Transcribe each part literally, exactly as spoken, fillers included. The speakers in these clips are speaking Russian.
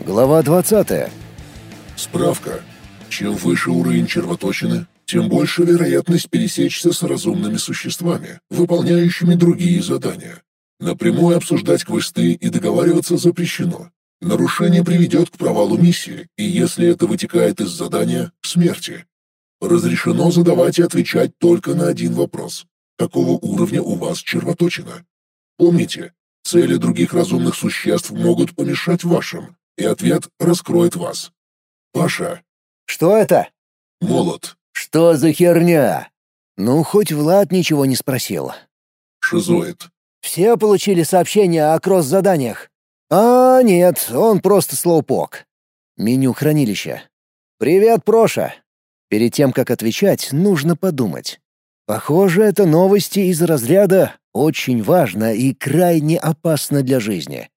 Глава двадцатая. Справка. Чем выше уровень червоточины, тем больше вероятность пересечься с разумными существами, выполняющими другие задания. Напрямую обсуждать квесты и договариваться запрещено. Нарушение приведет к провалу миссии, и если это вытекает из задания, к смерти. Разрешено задавать и отвечать только на один вопрос. Какого уровня у вас червоточина? Помните, цели других разумных существ могут помешать вашим, и ответ раскроет вас. Паша. Что это? Молот. Что за херня? Ну, хоть Влад ничего не спросил. Шизоид. Все получили сообщения о кросс-заданиях? А, нет, он просто слоупок. Меню хранилища. Привет, Проша. Перед тем, как отвечать, нужно подумать. Похоже, это новости из разряда «очень важно и крайне опасно для жизни».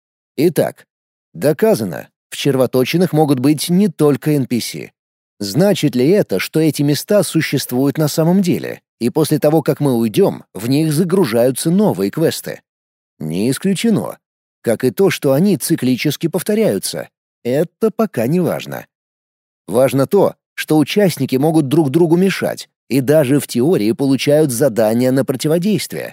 Итак, доказано, в червоточинах могут быть не только эн пи си. Значит ли это, что эти места существуют на самом деле, и после того, как мы уйдем, в них загружаются новые квесты? Не исключено. Как и то, что они циклически повторяются. Это пока не важно. Важно то, что участники могут друг другу мешать, и даже в теории получают задания на противодействие.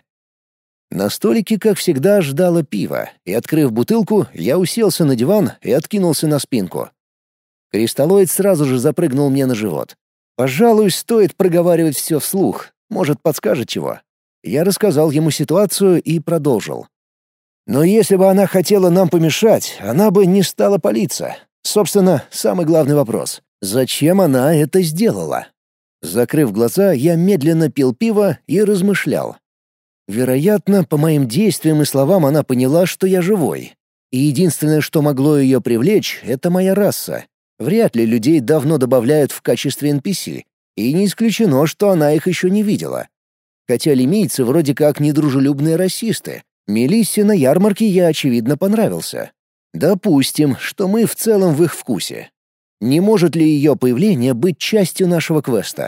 На столике, как всегда, ждало пиво, и, открыв бутылку, я уселся на диван и откинулся на спинку. Кристаллоид сразу же запрыгнул мне на живот. Пожалуй, стоит проговаривать все вслух, может, подскажет чего. Я рассказал ему ситуацию и продолжил. Но если бы она хотела нам помешать, она бы не стала палиться. Собственно, самый главный вопрос — зачем она это сделала? Закрыв глаза, я медленно пил пиво и размышлял. Вероятно, по моим действиям и словам она поняла, что я живой. И единственное, что могло ее привлечь, — это моя раса. Вряд ли людей давно добавляют в качестве эн пи си, и не исключено, что она их еще не видела. Хотя лимийцы вроде как недружелюбные расисты. Мелиссе на ярмарке я, очевидно, понравился. Допустим, что мы в целом в их вкусе. Не может ли ее появление быть частью нашего квеста?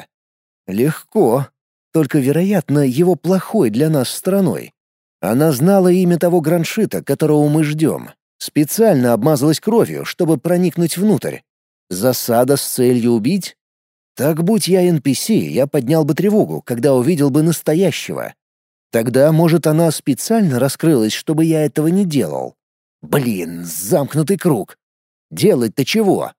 Легко. Только, вероятно, его плохой для нас стороной. Она знала имя того граншита, которого мы ждем. Специально обмазалась кровью, чтобы проникнуть внутрь. Засада с целью убить? Так будь я эн пи си, я поднял бы тревогу, когда увидел бы настоящего. Тогда, может, она специально раскрылась, чтобы я этого не делал. Блин, замкнутый круг. Делать-то чего?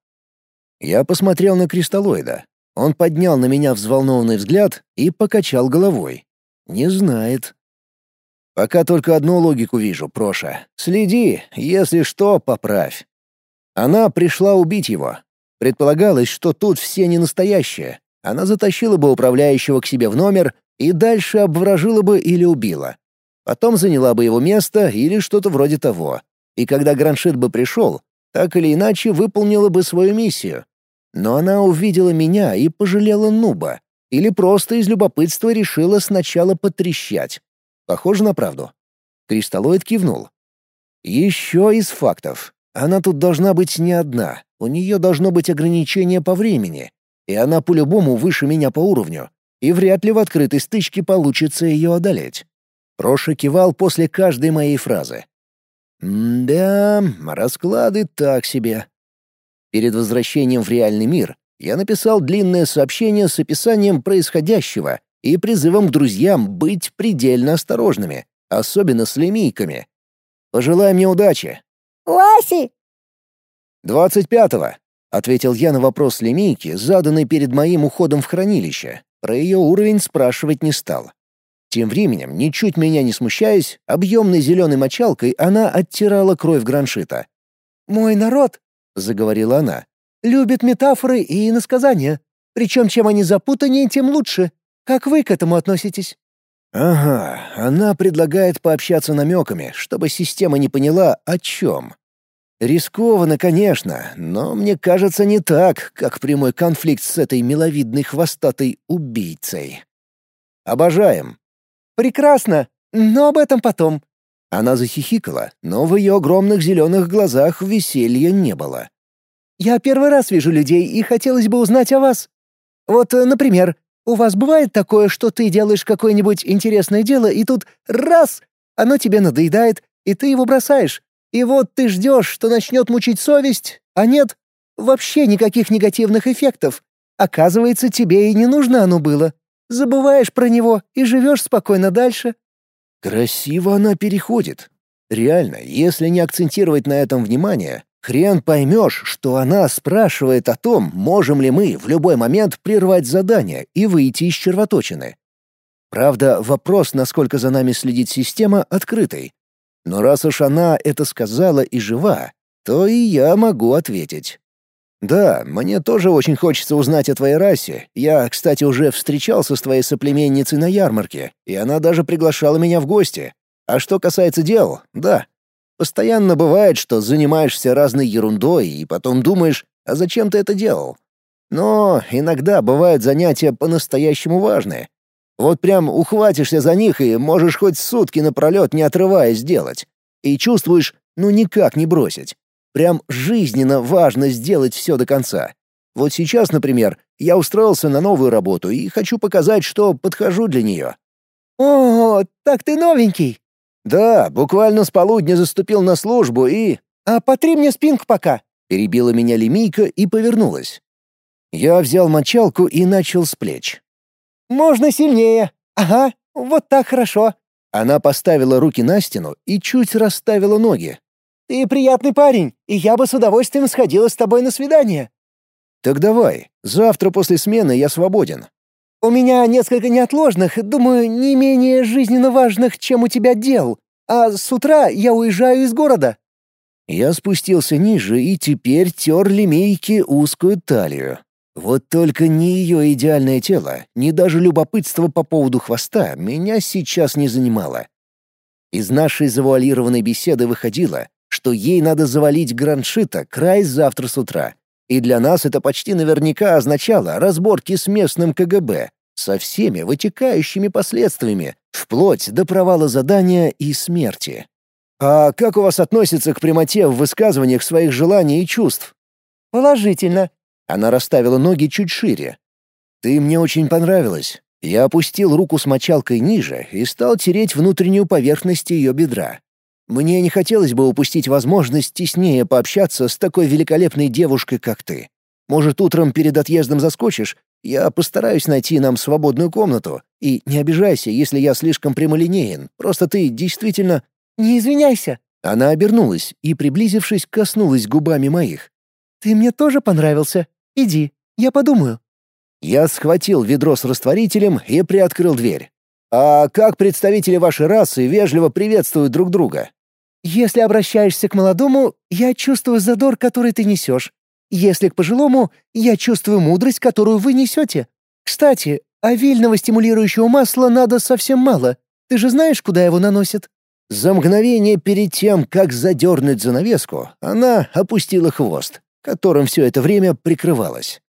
Я посмотрел на кристаллоида. Он поднял на меня взволнованный взгляд и покачал головой. Не знает. Пока только одну логику вижу, Проша. Следи, если что, поправь. Она пришла убить его. Предполагалось, что тут все не настоящие. Она затащила бы управляющего к себе в номер и дальше обворожила бы или убила. Потом заняла бы его место или что-то вроде того. И когда граншит бы пришел, так или иначе выполнила бы свою миссию. Но она увидела меня и пожалела нуба. Или просто из любопытства решила сначала потрещать. Похоже на правду. Кристаллоид кивнул. Еще из фактов. Она тут должна быть не одна. У нее должно быть ограничение по времени. И она по-любому выше меня по уровню. И вряд ли в открытой стычке получится ее одолеть. Проша кивал после каждой моей фразы. М-да, расклады так себе. Перед возвращением в реальный мир я написал длинное сообщение с описанием происходящего и призывом к друзьям быть предельно осторожными, особенно с лимийками. Пожелай мне удачи. Ласи! «Двадцать пятого», — ответил я на вопрос лимийки, заданный перед моим уходом в хранилище. Про ее уровень спрашивать не стал. Тем временем, ничуть меня не смущаясь, объемной зеленой мочалкой она оттирала кровь граншита. «Мой народ», — заговорила она, — «любит метафоры и иносказания. Причем чем они запутаннее, тем лучше. Как вы к этому относитесь?» «Ага, она предлагает пообщаться намеками, чтобы система не поняла, о чем. Рискованно, конечно, но мне кажется не так, как прямой конфликт с этой миловидной хвостатой убийцей. Обожаем». «Прекрасно, но об этом потом». Она захихикала, но в ее огромных зеленых глазах веселья не было. «Я первый раз вижу людей, и хотелось бы узнать о вас. Вот, э, например, у вас бывает такое, что ты делаешь какое-нибудь интересное дело, и тут раз — оно тебе надоедает, и ты его бросаешь. И вот ты ждешь, что начнет мучить совесть, а нет, вообще никаких негативных эффектов. Оказывается, тебе и не нужно оно было. Забываешь про него и живешь спокойно дальше». Красиво она переходит. Реально, если не акцентировать на этом внимание, хрен поймешь, что она спрашивает о том, можем ли мы в любой момент прервать задание и выйти из червоточины. Правда, вопрос, насколько за нами следит система, открытый. Но раз уж она это сказала и жива, то и я могу ответить. «Да, мне тоже очень хочется узнать о твоей расе. Я, кстати, уже встречался с твоей соплеменницей на ярмарке, и она даже приглашала меня в гости. А что касается дел, да. Постоянно бывает, что занимаешься разной ерундой и потом думаешь, а зачем ты это делал? Но иногда бывают занятия по-настоящему важные. Вот прям ухватишься за них и можешь хоть сутки напролет не отрываясь делать. И чувствуешь, ну никак не бросить. Прям жизненно важно сделать все до конца. Вот сейчас, например, я устроился на новую работу и хочу показать, что подхожу для нее». «О, так ты новенький». «Да, буквально с полудня заступил на службу и...» «А потри мне спинку пока», — перебила меня Лемийка и повернулась. Я взял мочалку и начал с плеч. «Можно сильнее. Ага, вот так хорошо». Она поставила руки на стену и чуть расставила ноги. «Ты приятный парень, и я бы с удовольствием сходила с тобой на свидание». «Так давай, завтра после смены я свободен». «У меня несколько неотложных, думаю, не менее жизненно важных, чем у тебя дел. А с утра я уезжаю из города». Я спустился ниже и теперь тер Лемейке узкую талию. Вот только ни ее идеальное тело, ни даже любопытство по поводу хвоста меня сейчас не занимало. Из нашей завуалированной беседы выходило, что ей надо завалить Граншита край завтра с утра. И для нас это почти наверняка означало разборки с местным ка гэ бэ, со всеми вытекающими последствиями, вплоть до провала задания и смерти. «А как у вас относится к прямоте в высказываниях своих желаний и чувств?» «Положительно». Она расставила ноги чуть шире. «Ты мне очень понравилась». Я опустил руку с мочалкой ниже и стал тереть внутреннюю поверхность ее бедра. Мне не хотелось бы упустить возможность теснее пообщаться с такой великолепной девушкой, как ты. Может, утром перед отъездом заскочишь? Я постараюсь найти нам свободную комнату. И не обижайся, если я слишком прямолинеен. Просто ты действительно...» «Не извиняйся». Она обернулась и, приблизившись, коснулась губами моих. «Ты мне тоже понравился. Иди, я подумаю». Я схватил ведро с растворителем и приоткрыл дверь. «А как представители вашей расы вежливо приветствуют друг друга?» «Если обращаешься к молодому, я чувствую задор, который ты несешь. Если к пожилому, я чувствую мудрость, которую вы несете. Кстати, а вильного стимулирующего масла надо совсем мало. Ты же знаешь, куда его наносят?» За мгновение перед тем, как задернуть занавеску, она опустила хвост, которым все это время прикрывалась.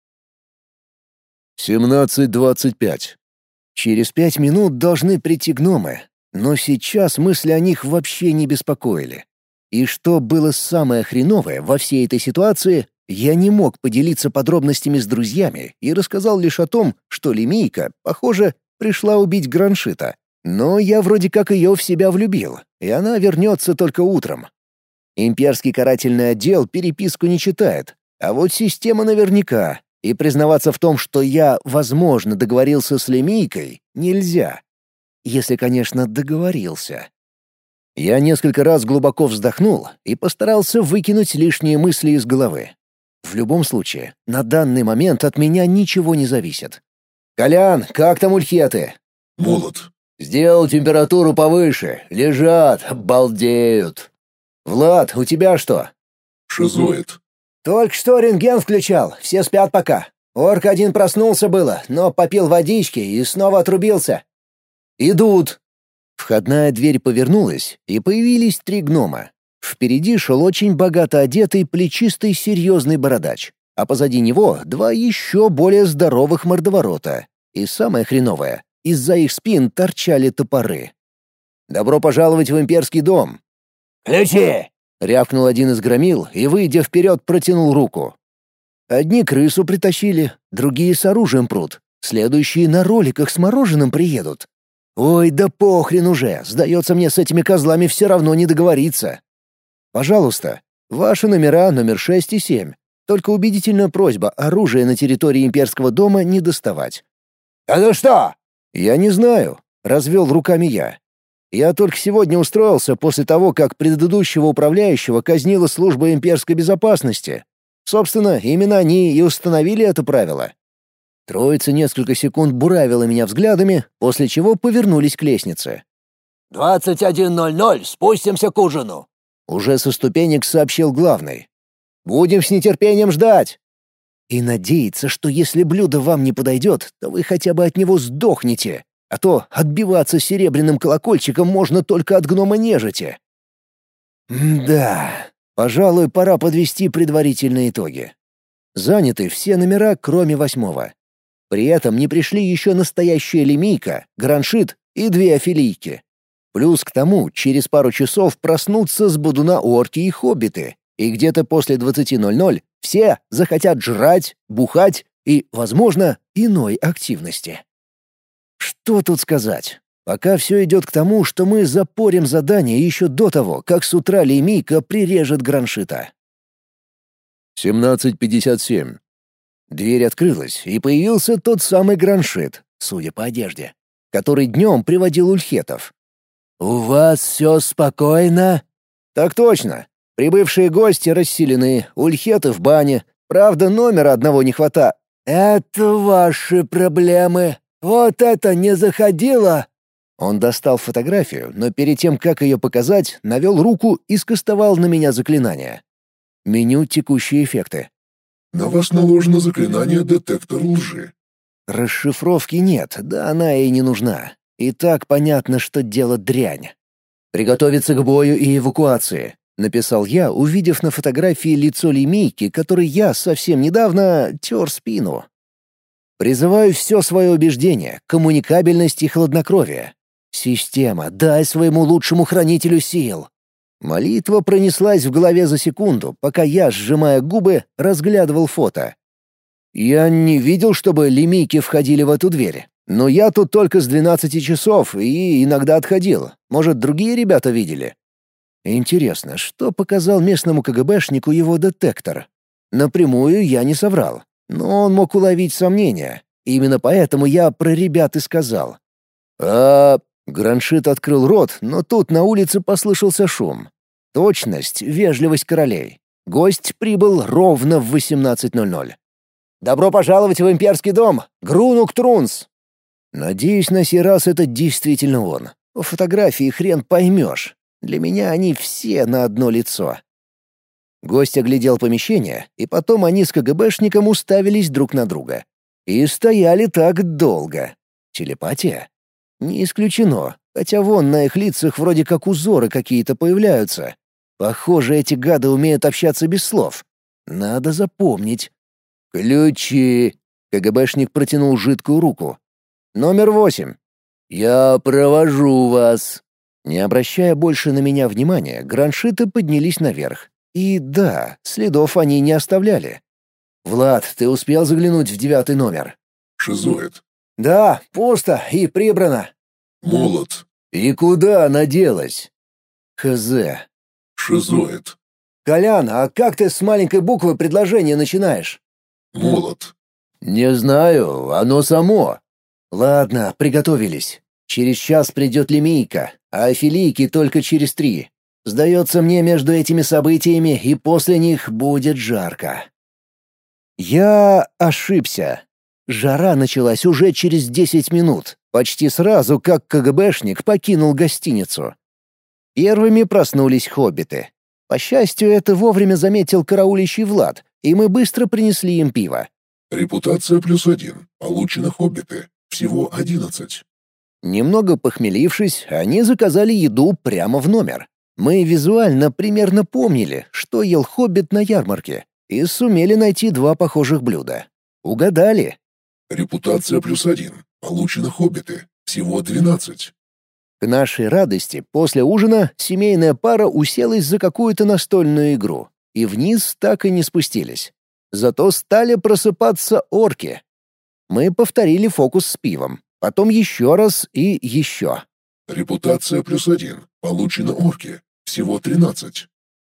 семнадцать двадцать пять. Через пять минут должны прийти гномы, но сейчас мысли о них вообще не беспокоили. И что было самое хреновое во всей этой ситуации, я не мог поделиться подробностями с друзьями и рассказал лишь о том, что Лемийка, похоже, пришла убить Граншита. Но я вроде как ее в себя влюбил, и она вернется только утром. Имперский карательный отдел переписку не читает, а вот система наверняка, и признаваться в том, что я, возможно, договорился с Лемийкой, нельзя. Если, конечно, договорился. Я несколько раз глубоко вздохнул и постарался выкинуть лишние мысли из головы. В любом случае, на данный момент от меня ничего не зависит. «Колян, как там ульхеты?» «Молот». «Сделал температуру повыше. Лежат, балдеют». «Влад, у тебя что?» «Шизоид». «Только что рентген включал, все спят пока. Орк один проснулся было, но попил водички и снова отрубился». «Идут». Входная дверь повернулась, и появились три гнома. Впереди шел очень богато одетый, плечистый, серьезный бородач, а позади него два еще более здоровых мордоворота. И самое хреновое — из-за их спин торчали топоры. «Добро пожаловать в имперский дом!» «Ключи!» — рявкнул один из громил и, выйдя вперед, протянул руку. Одни крысу притащили, другие с оружием прут, следующие на роликах с мороженым приедут. Ой, да похрен уже, сдается мне, с этими козлами все равно не договориться. Пожалуйста, ваши номера номер шесть и семь. Только убедительная просьба оружие на территории имперского дома не доставать». «Это что?» «Я не знаю», — развел руками я. «Я только сегодня устроился после того, как предыдущего управляющего казнила служба имперской безопасности. Собственно, именно они и установили это правило». Троица несколько секунд буравила меня взглядами, после чего повернулись к лестнице. «двадцать один ноль ноль, спустимся к ужину», — уже со ступенек сообщил главный. «Будем с нетерпением ждать!» «И надеяться, что если блюдо вам не подойдет, то вы хотя бы от него сдохнете, а то отбиваться серебряным колокольчиком можно только от гнома-нежити». «Да, пожалуй, пора подвести предварительные итоги. Заняты все номера, кроме восьмого. При этом не пришли еще настоящая лимейка, граншит и две афилийки. Плюс к тому, через пару часов проснутся с будуна орки и хоббиты, и где-то после двадцати ноль-ноль все захотят жрать, бухать и, возможно, иной активности. Что тут сказать? Пока все идет к тому, что мы запорим задание еще до того, как с утра лимейка прирежет граншита. семнадцать пятьдесят семь. Дверь открылась, и появился тот самый граншит, судя по одежде, который днем приводил ульхетов. «У вас все спокойно?» «Так точно. Прибывшие гости расселены, ульхеты в бане. Правда, номера одного не хватает». «Это ваши проблемы. Вот это не заходило!» Он достал фотографию, но перед тем, как ее показать, навел руку и скостовал на меня заклинание. Меню «Текущие эффекты». На вас наложено заклинание «Детектор лжи». Расшифровки нет, да она и не нужна. И так понятно, что дело дрянь. «Приготовиться к бою и эвакуации», — написал я, увидев на фотографии лицо лимейки, которой я совсем недавно тер спину. «Призываю все свое убеждение, коммуникабельность и хладнокровие. Система, дай своему лучшему хранителю сил». Молитва пронеслась в голове за секунду, пока я, сжимая губы, разглядывал фото. Я не видел, чтобы лимейки входили в эту дверь. Но я тут только с двенадцати часов и иногда отходил. Может, другие ребята видели? Интересно, что показал местному КГБшнику его детектор? Напрямую я не соврал, но он мог уловить сомнения. Именно поэтому я про ребят и сказал. «А...» Граншит открыл рот, но тут на улице послышался шум. Точность, вежливость королей. Гость прибыл ровно в восемнадцать ноль-ноль. «Добро пожаловать в имперский дом! Грунук Трунс!» Надеюсь, на сей раз это действительно он. По фотографии хрен поймешь. Для меня они все на одно лицо. Гость оглядел помещение, и потом они с КГБшником уставились друг на друга. И стояли так долго. Телепатия? Не исключено, хотя вон на их лицах вроде как узоры какие-то появляются. Похоже, эти гады умеют общаться без слов. Надо запомнить. «Ключи!» — КГБшник протянул жидкую руку. «Номер восемь. Я провожу вас». Не обращая больше на меня внимания, граншиты поднялись наверх. И да, следов они не оставляли. «Влад, ты успел заглянуть в девятый номер?» Шизоид. «Да, пусто и прибрано». Молот. «И куда она делась?» «Хз». Шизоид. «Колян, а как ты с маленькой буквы предложение начинаешь?» Молот. «Не знаю, оно само». «Ладно, приготовились. Через час придет лимейка, а афилийки только через три. Сдается мне, между этими событиями и после них будет жарко». Я ошибся. Жара началась уже через десять минут, почти сразу, как КГБшник покинул гостиницу. Первыми проснулись хоббиты. По счастью, это вовремя заметил караулищий Влад, и мы быстро принесли им пиво. Репутация плюс один. Получено хоббиты. Всего одиннадцать. Немного похмелившись, они заказали еду прямо в номер. Мы визуально примерно помнили, что ел хоббит на ярмарке, и сумели найти два похожих блюда. Угадали. Репутация плюс один. Получено хоббиты. Всего двенадцать. К нашей радости, после ужина семейная пара уселась за какую-то настольную игру, и вниз так и не спустились. Зато стали просыпаться орки. Мы повторили фокус с пивом, потом еще раз и еще. Репутация плюс один. Получено орки. Всего тринадцать.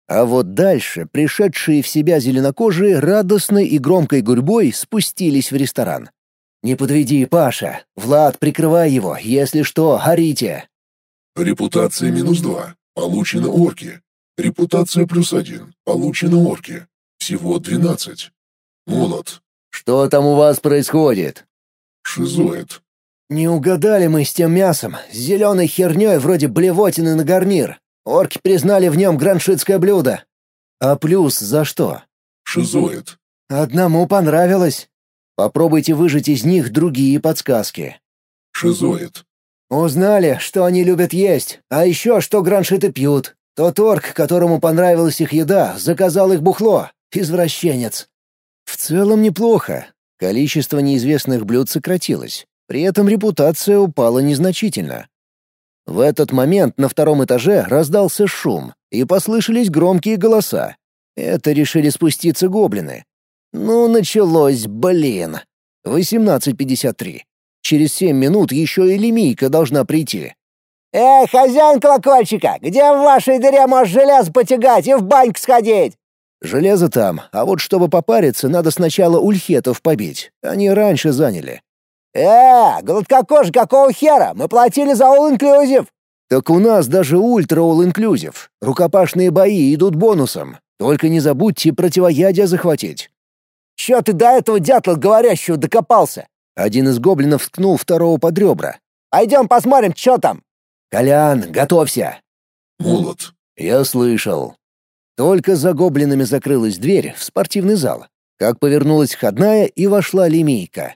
А вот дальше пришедшие в себя зеленокожие радостной и громкой гурьбой спустились в ресторан. «Не подведи, Паша. Влад, прикрывай его. Если что, орите». Репутация минус два. Получено орки. Репутация плюс один. Получено орки. Всего двенадцать. Молот. «Что там у вас происходит?» Шизоид. «Не угадали мы с тем мясом, с зеленой херней вроде блевотины на гарнир. Орки признали в нем граншитское блюдо. А плюс за что?» Шизоид. «Одному понравилось. Попробуйте выжать из них другие подсказки». Шизоид. «Узнали, что они любят есть, а еще что граншиты пьют. Тот орк, которому понравилась их еда, заказал их бухло. Извращенец». В целом неплохо. Количество неизвестных блюд сократилось. При этом репутация упала незначительно. В этот момент на втором этаже раздался шум, и послышались громкие голоса. Это решили спуститься гоблины. Ну, началось, блин. восемнадцать пятьдесят три. Через семь минут еще и лимийка должна прийти. «Эй, хозяин колокольчика, где в вашей дыре можешь железо потягать и в баньку сходить?» Железо там, а вот чтобы попариться, надо сначала ульхетов побить. Они раньше заняли. «Э, гладкокожий, какого хера? Мы платили за all-inclusive!» Так у нас даже ультра all-inclusive. Рукопашные бои идут бонусом. Только не забудьте противоядие захватить. «Чё ты до этого дятла говорящего докопался?» Один из гоблинов ткнул второго под ребра. «Пойдем посмотрим, чё там!» «Колян, готовься!» Молот. Я слышал. Только за гоблинами закрылась дверь в спортивный зал. Как повернулась входная, и вошла лимейка.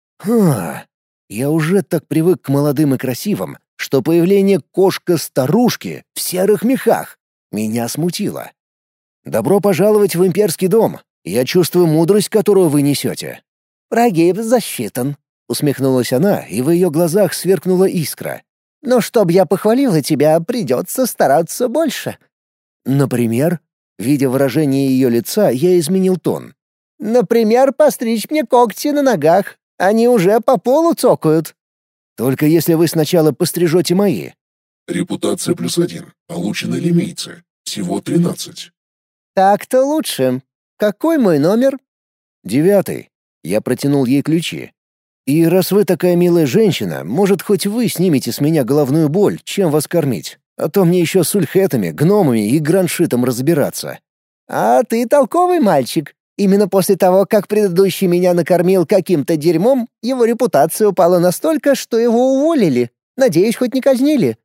Ха, я уже так привык к молодым и красивым, что появление кошка-старушки в серых мехах меня смутило. «Добро пожаловать в имперский дом. Я чувствую мудрость, которую вы несете». «Прогиб засчитан», — усмехнулась она, и в ее глазах сверкнула искра. «Но чтоб я похвалила тебя, придется стараться больше». «Например?» Видя выражение ее лица, я изменил тон. «Например, постричь мне когти на ногах. Они уже по полу цокают». «Только если вы сначала пострижете мои». Репутация плюс один. Получено лимейцы. Всего тринадцать. «Так-то лучше. Какой мой номер?» «Девятый». Я протянул ей ключи. «И раз вы такая милая женщина, может, хоть вы снимете с меня головную боль, чем вас кормить? А то мне еще с ульхетами, гномами и граншитом разбираться». «А ты толковый мальчик. Именно после того, как предыдущий меня накормил каким-то дерьмом, его репутация упала настолько, что его уволили. Надеюсь, хоть не казнили».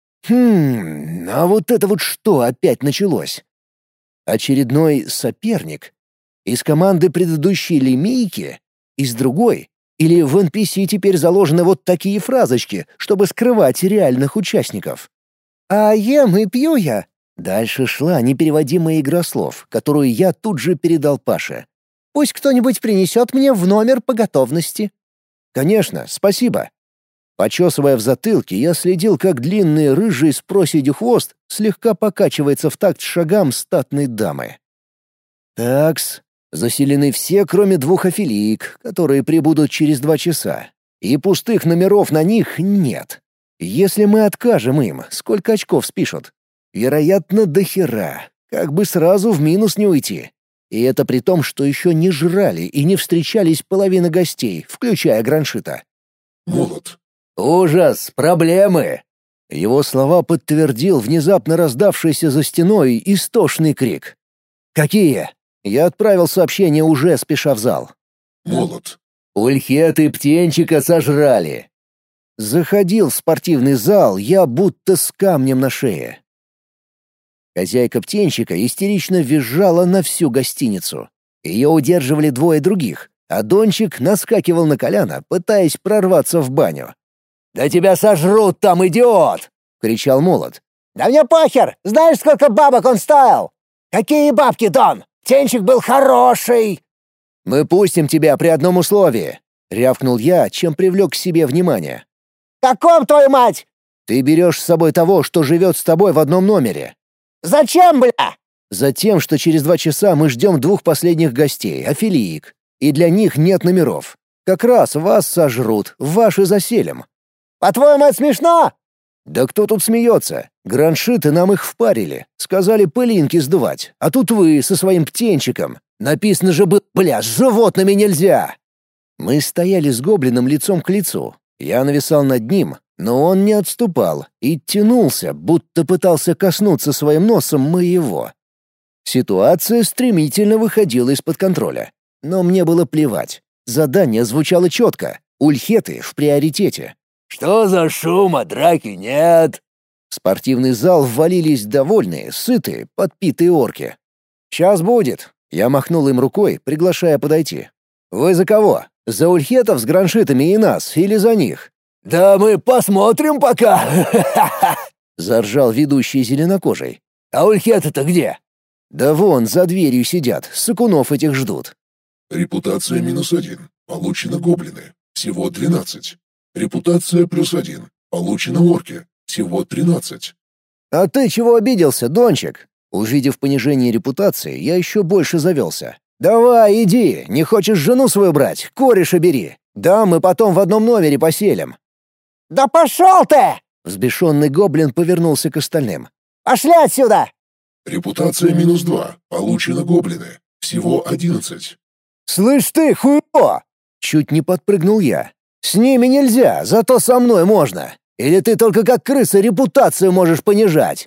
«Хм, а вот это вот что опять началось?» Очередной соперник? Из команды предыдущей лимейки? Из другой? Или в эн пи си теперь заложены вот такие фразочки, чтобы скрывать реальных участников? «А ем и пью я». Дальше шла непереводимая игра слов, которую я тут же передал Паше. «Пусть кто-нибудь принесет мне в номер по готовности». «Конечно, спасибо». Почесывая в затылке, я следил, как длинный рыжий с проседью хвост слегка покачивается в такт шагам статной дамы. Такс, заселены все, кроме двух афилиек, которые прибудут через два часа. И пустых номеров на них нет. Если мы откажем им, сколько очков спишут? Вероятно, до хера. Как бы сразу в минус не уйти. И это при том, что еще не жрали и не встречались половина гостей, включая граншита. Молот. «Ужас! Проблемы!» Его слова подтвердил внезапно раздавшийся за стеной истошный крик. «Какие?» Я отправил сообщение, уже спеша в зал. Молот. «Ульхеты птенчика сожрали!» Заходил в спортивный зал я будто с камнем на шее. Хозяйка птенчика истерично визжала на всю гостиницу. Ее удерживали двое других, а Дончик наскакивал на Коляна, пытаясь прорваться в баню. «Да тебя сожрут там, идиот!» — кричал Молот. «Да мне похер! Знаешь, сколько бабок он стоил? Какие бабки, Дон? Птенчик был хороший!» «Мы пустим тебя при одном условии», — рявкнул я, чем привлек к себе внимание. «Каком, твою мать?» «Ты берешь с собой того, что живет с тобой в одном номере». «Зачем, бля?» «Затем, что через два часа мы ждем двух последних гостей, афилиек, и для них нет номеров. Как раз вас сожрут, ваши заселим». «По-твоему, это смешно?» Да кто тут смеется? Граншиты нам их впарили. Сказали пылинки сдувать. А тут вы со своим птенчиком. Написано же было, бля, с животными нельзя. Мы стояли с гоблином лицом к лицу. Я нависал над ним, но он не отступал и тянулся, будто пытался коснуться своим носом моего. Ситуация стремительно выходила из-под контроля. Но мне было плевать. Задание звучало четко. Ульхеты в приоритете. «Что за шум, а драки нет?» В спортивный зал ввалились довольные, сытые, подпитые орки. «Сейчас будет!» Я махнул им рукой, приглашая подойти. «Вы за кого? За ульхетов с граншитами и нас, или за них?» «Да мы посмотрим пока!» — заржал ведущий зеленокожий. «А ульхеты-то где?» «Да вон, за дверью сидят, сыкунов этих ждут». Репутация минус один. Получено гоблины. Всего двенадцать. Репутация плюс один. Получено орки. Всего тринадцать. «А ты чего обиделся, Дончик?» Увидев понижение репутации, я еще больше завелся. «Давай, иди, не хочешь жену свою брать, кореша бери. Да, мы потом в одном номере поселим». «Да пошел ты!» Взбешенный гоблин повернулся к остальным. «Пошли отсюда!» Репутация минус два. Получено гоблины. Всего одиннадцать. «Слышь ты, хуйло!» Чуть не подпрыгнул я. «С ними нельзя, зато со мной можно. Или ты только как крыса репутацию можешь понижать?»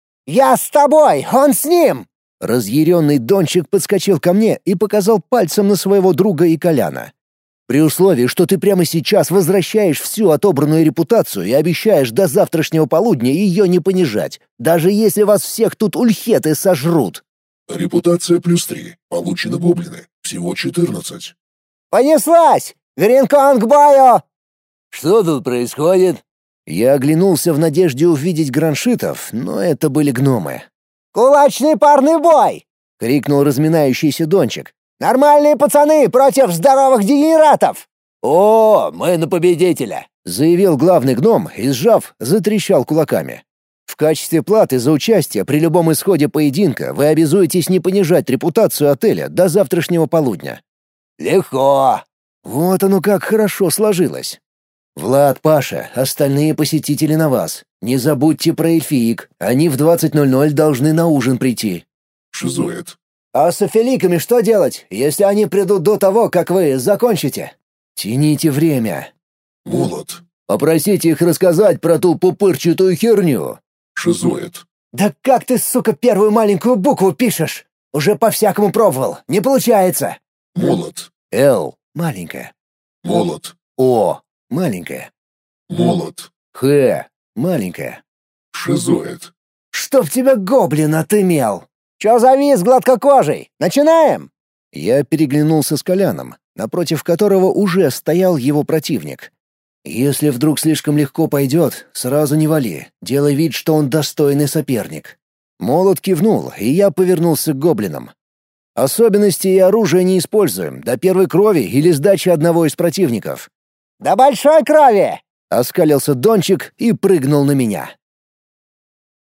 «Я с тобой, он с ним!» Разъяренный Дончик подскочил ко мне и показал пальцем на своего друга и Коляна. «При условии, что ты прямо сейчас возвращаешь всю отобранную репутацию и обещаешь до завтрашнего полудня ее не понижать, даже если вас всех тут ульхеты сожрут». Репутация плюс три. Получено гоблины. Всего четырнадцать. «Понеслась! Гринконг-байо!» «Что тут происходит?» Я оглянулся в надежде увидеть граншитов, но это были гномы. «Кулачный парный бой!» — крикнул разминающийся Дончик. «Нормальные пацаны против здоровых дегенератов!» «О, мы на победителя!» — заявил главный гном и, сжав, затрещал кулаками. «В качестве платы за участие при любом исходе поединка вы обязуетесь не понижать репутацию отеля до завтрашнего полудня». «Легко!» Вот оно как хорошо сложилось. «Влад, Паша, остальные посетители на вас. Не забудьте про эльфиек. Они в двадцать ноль ноль должны на ужин прийти». Шизоид. «А с афеликами что делать, если они придут до того, как вы закончите?» «Тяните время». Молот. «Попросите их рассказать про ту пупырчатую херню». Шизоид. «Да как ты, сука, первую маленькую букву пишешь? Уже по-всякому пробовал. Не получается». Молот. «Л» — маленькая. Молот. «О» — маленькая. Молот. «Х» — маленькая. Шизоид. «Чтоб тебя гоблин отымел! Чё завис гладкокожий? Начинаем?» Я переглянулся с Коляном, напротив которого уже стоял его противник. «Если вдруг слишком легко пойдет, сразу не вали, делай вид, что он достойный соперник». Молот кивнул, и я повернулся к гоблинам. «Особенности и оружие не используем, до первой крови или сдачи одного из противников». «До большой крови!» Оскалился Дончик и прыгнул на меня.